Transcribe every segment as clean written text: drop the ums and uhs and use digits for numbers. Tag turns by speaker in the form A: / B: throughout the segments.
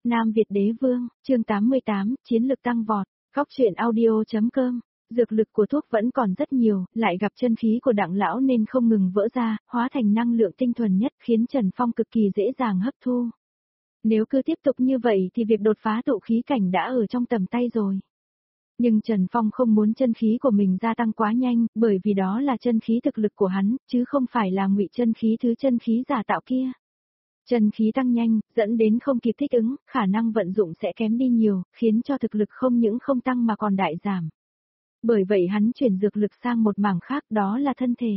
A: Nam Việt Đế Vương, chương 88, chiến lực tăng vọt, Góc truyện audio.com. Dược lực của thuốc vẫn còn rất nhiều, lại gặp chân khí của Đặng lão nên không ngừng vỡ ra, hóa thành năng lượng tinh thuần nhất khiến Trần Phong cực kỳ dễ dàng hấp thu. Nếu cứ tiếp tục như vậy thì việc đột phá tụ khí cảnh đã ở trong tầm tay rồi. Nhưng Trần Phong không muốn chân khí của mình gia tăng quá nhanh, bởi vì đó là chân khí thực lực của hắn, chứ không phải là ngụy chân khí thứ chân khí giả tạo kia. Chân khí tăng nhanh, dẫn đến không kịp thích ứng, khả năng vận dụng sẽ kém đi nhiều, khiến cho thực lực không những không tăng mà còn đại giảm. Bởi vậy hắn chuyển dược lực sang một mảng khác, đó là thân thể.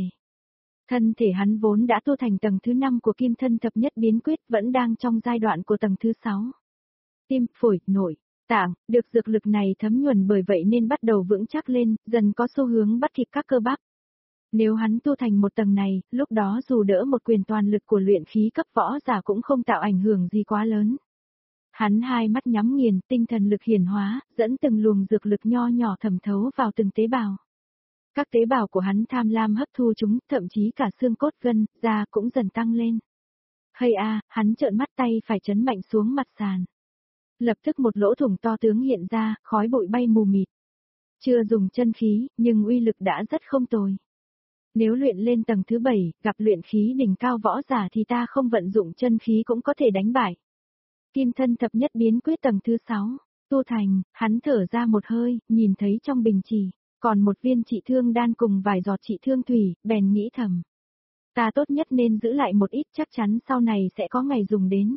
A: Thân thể hắn vốn đã tu thành tầng thứ 5 của kim thân thập nhất biến quyết, vẫn đang trong giai đoạn của tầng thứ 6. Tim, phổi, nội, tạng, được dược lực này thấm nhuần, bởi vậy nên bắt đầu vững chắc lên, dần có xu hướng bắt kịp các cơ bắp. Nếu hắn tu thành một tầng này, lúc đó dù đỡ một quyền toàn lực của luyện khí cấp võ giả cũng không tạo ảnh hưởng gì quá lớn. Hắn hai mắt nhắm nghiền, tinh thần lực hiển hóa, dẫn từng luồng dược lực nho nhỏ thẩm thấu vào từng tế bào. Các tế bào của hắn tham lam hấp thu chúng, thậm chí cả xương cốt gân, da cũng dần tăng lên. Hay a, hắn trợn mắt, tay phải chấn mạnh xuống mặt sàn. Lập tức một lỗ thủng to tướng hiện ra, khói bụi bay mù mịt. Chưa dùng chân khí, nhưng uy lực đã rất không tồi. Nếu luyện lên tầng thứ 7, gặp luyện khí đỉnh cao võ giả thì ta không vận dụng chân khí cũng có thể đánh bại. Kim thân thập nhất biến quyết tầng thứ 6, tu thành, hắn thở ra một hơi, nhìn thấy trong bình chỉ, còn một viên trị thương đan cùng vài giọt trị thương thủy, bèn nghĩ thầm. Ta tốt nhất nên giữ lại một ít, chắc chắn sau này sẽ có ngày dùng đến.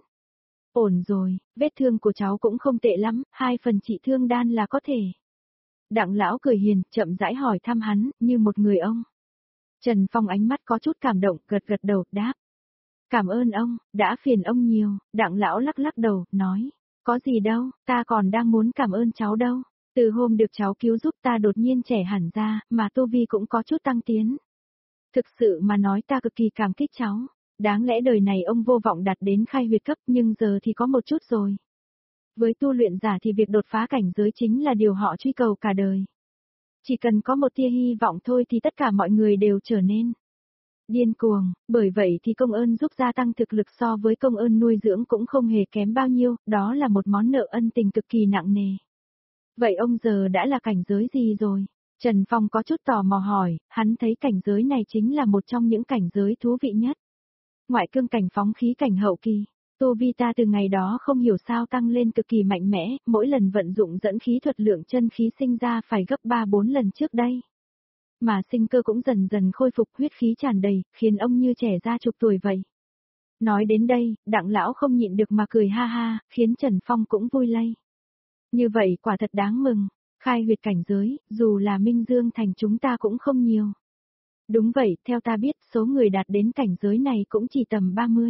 A: Ổn rồi, vết thương của cháu cũng không tệ lắm, 2 phần trị thương đan là có thể. Đặng lão cười hiền, chậm rãi hỏi thăm hắn, như một người ông. Trần Phong ánh mắt có chút cảm động, gật gật đầu, đáp. Cảm ơn ông, đã phiền ông nhiều. Đặng lão lắc lắc đầu, nói. Có gì đâu, ta còn đang muốn cảm ơn cháu đâu. Từ hôm được cháu cứu giúp ta đột nhiên trẻ hẳn ra, mà tu vi cũng có chút tăng tiến. Thực sự mà nói ta cực kỳ cảm kích cháu. Đáng lẽ đời này ông vô vọng đạt đến khai huyệt cấp, nhưng giờ thì có một chút rồi. Với tu luyện giả thì việc đột phá cảnh giới chính là điều họ truy cầu cả đời. Chỉ cần có một tia hy vọng thôi thì tất cả mọi người đều trở nên điên cuồng, bởi vậy thì công ơn giúp gia tăng thực lực so với công ơn nuôi dưỡng cũng không hề kém bao nhiêu, đó là một món nợ ân tình cực kỳ nặng nề. Vậy ông giờ đã là cảnh giới gì rồi? Trần Phong có chút tò mò hỏi, hắn thấy cảnh giới này chính là một trong những cảnh giới thú vị nhất. Ngoại cương cảnh phóng khí cảnh hậu kỳ. Tu vi ta từ ngày đó không hiểu sao tăng lên cực kỳ mạnh mẽ, mỗi lần vận dụng dẫn khí thuật lượng chân khí sinh ra phải gấp 3-4 lần trước đây. Mà sinh cơ cũng dần dần khôi phục, huyết khí tràn đầy, khiến ông như trẻ ra chục tuổi vậy. Nói đến đây, Đặng lão không nhịn được mà cười ha ha, khiến Trần Phong cũng vui lây. Như vậy quả thật đáng mừng, khai huyệt cảnh giới, dù là Minh Dương thành chúng ta cũng không nhiều. Đúng vậy, theo ta biết, số người đạt đến cảnh giới này cũng chỉ tầm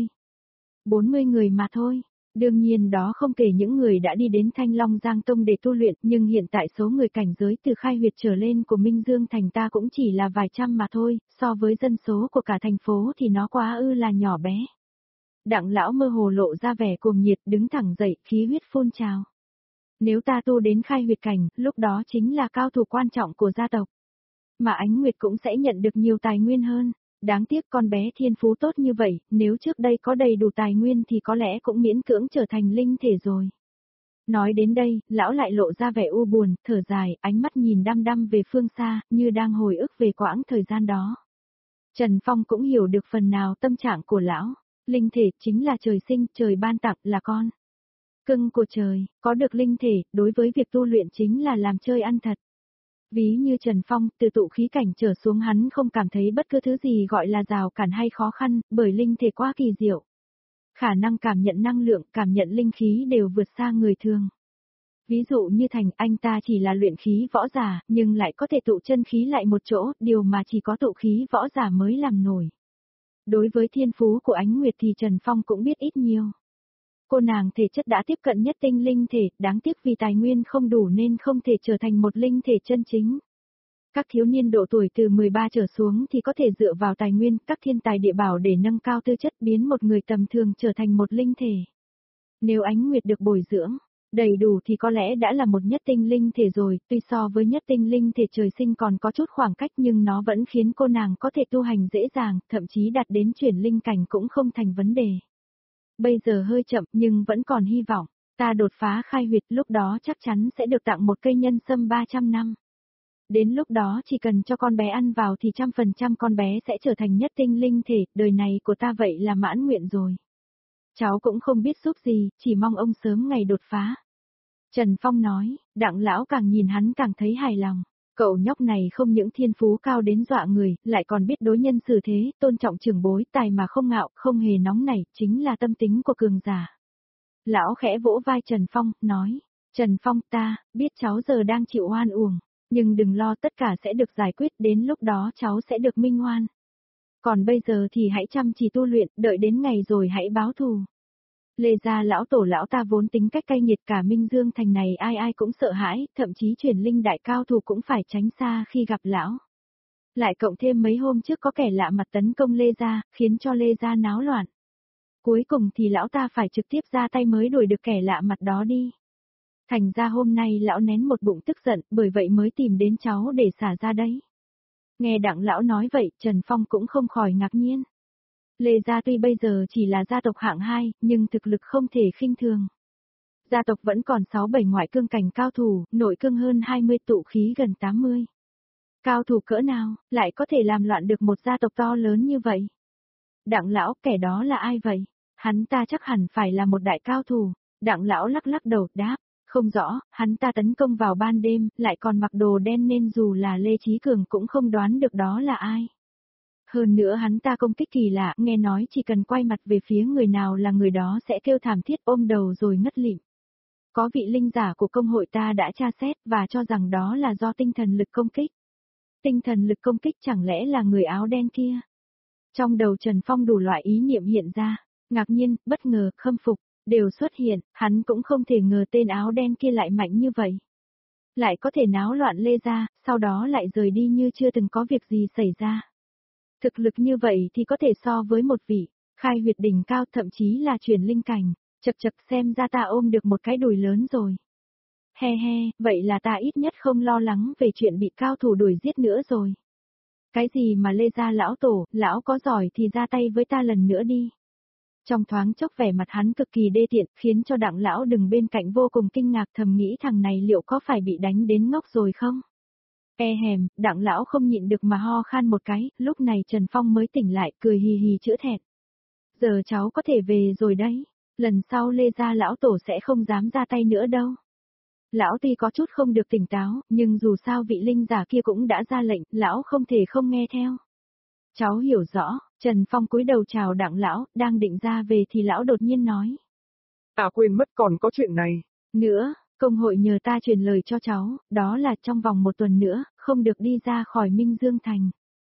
A: 40 người mà thôi. Đương nhiên đó không kể những người đã đi đến Thanh Long Giang Tông để tu luyện, nhưng hiện tại số người cảnh giới từ khai huyệt trở lên của Minh Dương thành ta cũng chỉ là vài trăm mà thôi, so với dân số của cả thành phố thì nó quá là nhỏ bé. Đặng lão mơ hồ lộ ra vẻ cuồng nhiệt, đứng thẳng dậy, khí huyết phun trào. Nếu ta tu đến khai huyệt cảnh, lúc đó chính là cao thủ quan trọng của gia tộc. Mà Ánh Nguyệt cũng sẽ nhận được nhiều tài nguyên hơn. Đáng tiếc con bé thiên phú tốt như vậy, nếu trước đây có đầy đủ tài nguyên thì có lẽ cũng miễn cưỡng trở thành linh thể rồi. Nói đến đây, lão lại lộ ra vẻ u buồn, thở dài, ánh mắt nhìn đăm đăm về phương xa, như đang hồi ức về quãng thời gian đó. Trần Phong cũng hiểu được phần nào tâm trạng của lão. Linh thể chính là trời sinh, trời ban tặng, là con cưng của trời, có được linh thể, đối với việc tu luyện chính là làm chơi ăn thật. Ví như Trần Phong, từ tụ khí cảnh trở xuống hắn không cảm thấy bất cứ thứ gì gọi là rào cản hay khó khăn, bởi linh thể quá kỳ diệu. Khả năng cảm nhận năng lượng, cảm nhận linh khí đều vượt xa người thường. Ví dụ như Thành, anh ta chỉ là luyện khí võ giả, nhưng lại có thể tụ chân khí lại một chỗ, điều mà chỉ có tụ khí võ giả mới làm nổi. Đối với thiên phú của Ánh Nguyệt thì Trần Phong cũng biết ít nhiều. Cô nàng thể chất đã tiếp cận nhất tinh linh thể, đáng tiếc vì tài nguyên không đủ nên không thể trở thành một linh thể chân chính. Các thiếu niên độ tuổi từ 13 trở xuống thì có thể dựa vào tài nguyên, các thiên tài địa bảo để nâng cao tư chất, biến một người tầm thường trở thành một linh thể. Nếu Ánh Nguyệt được bồi dưỡng đầy đủ thì có lẽ đã là một nhất tinh linh thể rồi, tuy so với nhất tinh linh thể trời sinh còn có chút khoảng cách nhưng nó vẫn khiến cô nàng có thể tu hành dễ dàng, thậm chí đạt đến chuyển linh cảnh cũng không thành vấn đề. Bây giờ hơi chậm nhưng vẫn còn hy vọng. Ta đột phá khai huyệt lúc đó chắc chắn sẽ được tặng một cây nhân sâm 300 năm. Đến lúc đó chỉ cần cho con bé ăn vào thì 100% con bé sẽ trở thành nhất tinh linh thể, đời này của ta vậy là mãn nguyện rồi. Cháu cũng không biết giúp gì, chỉ mong ông sớm ngày đột phá. Trần Phong nói, Đặng lão càng nhìn hắn càng thấy hài lòng. Cậu nhóc này không những thiên phú cao đến dọa người, lại còn biết đối nhân xử thế, tôn trọng trưởng bối, tài mà không ngạo, không hề nóng nảy, chính là tâm tính của cường giả. Lão khẽ vỗ vai Trần Phong, nói, Trần Phong ta, biết cháu giờ đang chịu oan uổng, nhưng đừng lo tất cả sẽ được giải quyết, đến lúc đó cháu sẽ được minh oan. Còn bây giờ thì hãy chăm chỉ tu luyện, đợi đến ngày rồi hãy báo thù. Lê gia lão tổ lão ta vốn tính cách cay nghiệt, cả Minh Dương thành này ai ai cũng sợ hãi, thậm chí truyền linh đại cao thủ cũng phải tránh xa khi gặp lão. Lại cộng thêm mấy hôm trước có kẻ lạ mặt tấn công Lê gia, khiến cho Lê gia náo loạn. Cuối cùng thì lão ta phải trực tiếp ra tay mới đuổi được kẻ lạ mặt đó đi. Thành ra hôm nay lão nén một bụng tức giận, bởi vậy mới tìm đến cháu để xả ra đấy. Nghe Đặng lão nói vậy, Trần Phong cũng không khỏi ngạc nhiên. Lê gia tuy bây giờ chỉ là gia tộc hạng 2, nhưng thực lực không thể khinh thường. Gia tộc vẫn còn 6-7 ngoại cương cảnh cao thủ, nội cương hơn 20, tụ khí gần 80. Cao thủ cỡ nào, lại có thể làm loạn được một gia tộc to lớn như vậy? Đặng lão, kẻ đó là ai vậy? Hắn ta chắc hẳn phải là một đại cao thủ. Đặng lão lắc lắc đầu, đáp, không rõ, hắn ta tấn công vào ban đêm, lại còn mặc đồ đen nên dù là Lê Chí Cường cũng không đoán được đó là ai. Hơn nữa hắn ta công kích kỳ lạ, nghe nói chỉ cần quay mặt về phía người nào là người đó sẽ kêu thảm thiết ôm đầu rồi ngất lịm. Có vị linh giả của công hội ta đã tra xét và cho rằng đó là do tinh thần lực công kích. Tinh thần lực công kích chẳng lẽ là người áo đen kia? Trong đầu Trần Phong đủ loại ý niệm hiện ra, ngạc nhiên, bất ngờ, khâm phục, đều xuất hiện, hắn cũng không thể ngờ tên áo đen kia lại mạnh như vậy. Lại có thể náo loạn Lê gia, sau đó lại rời đi như chưa từng có việc gì xảy ra. Thực lực như vậy thì có thể so với một vị khai huyệt đỉnh cao, thậm chí là truyền linh cảnh, chật chật xem ra ta ôm được một cái đùi lớn rồi. He he, vậy là ta ít nhất không lo lắng về chuyện bị cao thủ đuổi giết nữa rồi. Cái gì mà Lê gia lão tổ, lão có giỏi thì ra tay với ta lần nữa đi. Trong thoáng chốc vẻ mặt hắn cực kỳ đê tiện, khiến cho Đặng lão đứng bên cạnh vô cùng kinh ngạc, thầm nghĩ thằng này liệu có phải bị đánh đến ngốc rồi không? Hèm, Đặng lão không nhịn được mà ho khan một cái, lúc này Trần Phong mới tỉnh lại, cười hì hì chữa thẹn. Giờ cháu có thể về rồi đấy, lần sau Lê gia lão tổ sẽ không dám ra tay nữa đâu. Lão tuy có chút không được tỉnh táo, nhưng dù sao vị linh giả kia cũng đã ra lệnh, lão không thể không nghe theo. Cháu hiểu rõ, Trần Phong cúi đầu chào Đặng lão, đang định ra về thì lão đột nhiên nói.
B: Quên mất còn có chuyện này.
A: Nữa, công hội nhờ ta truyền lời cho cháu, đó là trong vòng 1 tuần nữa, không được đi ra khỏi Minh Dương Thành.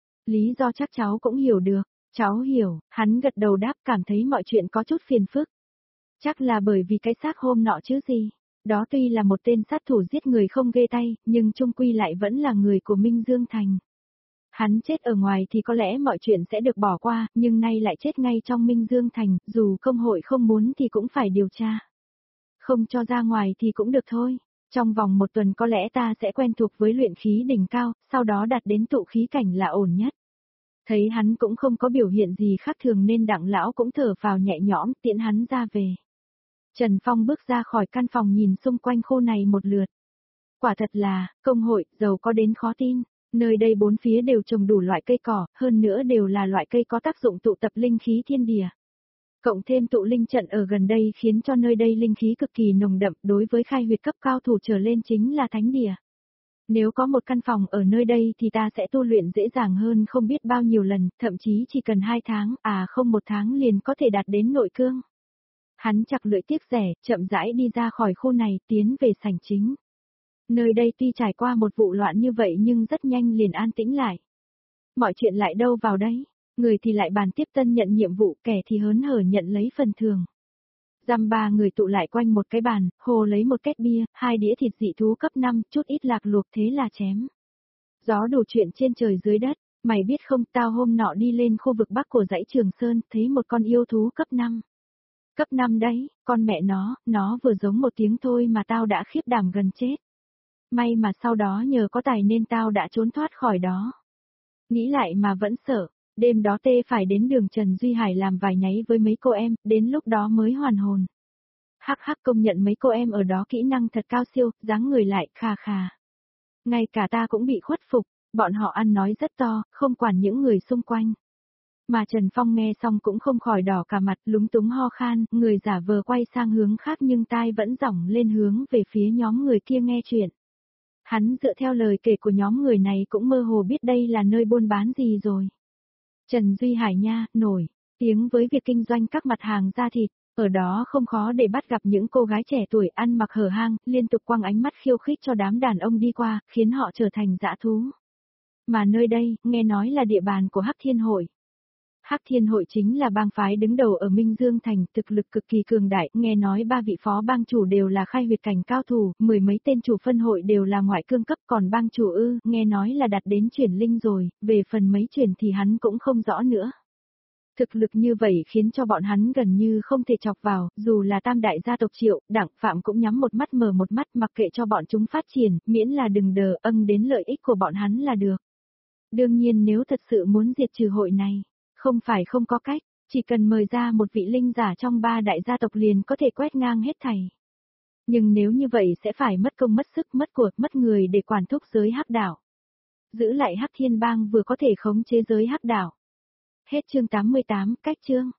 A: Lý do chắc cháu cũng hiểu được, cháu hiểu, hắn gật đầu đáp, cảm thấy mọi chuyện có chút phiền phức. Chắc là bởi vì cái xác hôm nọ chứ gì. Đó tuy là một tên sát thủ giết người không ghê tay, nhưng chung quy lại vẫn là người của Minh Dương Thành. Hắn chết ở ngoài thì có lẽ mọi chuyện sẽ được bỏ qua, nhưng nay lại chết ngay trong Minh Dương Thành, dù công hội không muốn thì cũng phải điều tra. Không cho ra ngoài thì cũng được thôi. Trong vòng 1 tuần có lẽ ta sẽ quen thuộc với luyện khí đỉnh cao, sau đó đạt đến tụ khí cảnh là ổn nhất. Thấy hắn cũng không có biểu hiện gì khác thường nên Đặng lão cũng thở phào nhẹ nhõm, tiễn hắn ra về. Trần Phong bước ra khỏi căn phòng nhìn xung quanh khu này một lượt. Quả thật là, công hội, giàu có đến khó tin. Nơi đây 4 phía đều trồng đủ loại cây cỏ, hơn nữa đều là loại cây có tác dụng tụ tập linh khí thiên địa. Cộng thêm tụ linh trận ở gần đây khiến cho nơi đây linh khí cực kỳ nồng đậm, đối với khai huyệt cấp cao thủ trở lên chính là thánh địa. Nếu có một căn phòng ở nơi đây thì ta sẽ tu luyện dễ dàng hơn không biết bao nhiêu lần, thậm chí chỉ cần 2 tháng, không 1 tháng liền có thể đạt đến nội cương. Hắn chặt lưỡi tiếc rẻ, chậm rãi đi ra khỏi khu này, tiến về sảnh chính. Nơi đây tuy trải qua một vụ loạn như vậy nhưng rất nhanh liền an tĩnh lại. Mọi chuyện lại đâu vào đấy, người thì lại bàn tiếp tân nhận nhiệm vụ, kẻ thì hớn hở nhận lấy phần thưởng. Dăm 3 người tụ lại quanh một cái bàn, hồ lấy một két bia, 2 đĩa thịt dị thú cấp 5, chút ít lạc luộc thế là chém. Gió đủ chuyện trên trời dưới đất, mày biết không, tao hôm nọ đi lên khu vực bắc của dãy Trường Sơn, thấy một con yêu thú cấp 5. Cấp 5 đấy, con mẹ nó vừa giống một tiếng thôi mà tao đã khiếp đảm gần chết. May mà sau đó nhờ có tài nên tao đã trốn thoát khỏi đó. Nghĩ lại mà vẫn sợ, đêm đó tê phải đến đường Trần Duy Hải làm vài nháy với mấy cô em, đến lúc đó mới hoàn hồn. Hắc hắc, công nhận mấy cô em ở đó kỹ năng thật cao siêu, dáng người lại khà khà. Ngay cả ta cũng bị khuất phục, bọn họ ăn nói rất to, không quản những người xung quanh. Mà Trần Phong nghe xong cũng không khỏi đỏ cả mặt, lúng túng ho khan, người giả vờ quay sang hướng khác nhưng tai vẫn dỏng lên hướng về phía nhóm người kia nghe chuyện. Hắn dựa theo lời kể của nhóm người này cũng mơ hồ biết đây là nơi buôn bán gì rồi. Trần Duy Hải nha, nổi tiếng với việc kinh doanh các mặt hàng da thịt, ở đó không khó để bắt gặp những cô gái trẻ tuổi ăn mặc hở hang, liên tục quăng ánh mắt khiêu khích cho đám đàn ông đi qua, khiến họ trở thành dã thú. Mà nơi đây, nghe nói là địa bàn của Hắc Thiên Hội. Hắc Thiên Hội chính là bang phái đứng đầu ở Minh Dương Thành, thực lực cực kỳ cường đại, nghe nói 3 vị phó bang chủ đều là khai huyệt cảnh cao thủ, 10 mấy tên chủ phân hội đều là ngoại cương cấp, còn bang chủ nghe nói là đạt đến chuyển linh rồi, về phần mấy chuyển thì hắn cũng không rõ nữa. Thực lực như vậy khiến cho bọn hắn gần như không thể chọc vào, dù là tam đại gia tộc Triệu, Đặng Phạm cũng nhắm một mắt mở một mắt mặc kệ cho bọn chúng phát triển, miễn là đừng đờ âng đến lợi ích của bọn hắn là được. Đương nhiên nếu thật sự muốn diệt trừ hội này, không phải không có cách, chỉ cần mời ra một vị linh giả trong 3 đại gia tộc liền có thể quét ngang hết thảy. Nhưng nếu như vậy sẽ phải mất công mất sức mất của, mất người để quản thúc giới hắc đảo. Giữ lại Hắc Thiên Bang vừa có thể khống chế giới hắc đảo. Hết chương 88, cách chương.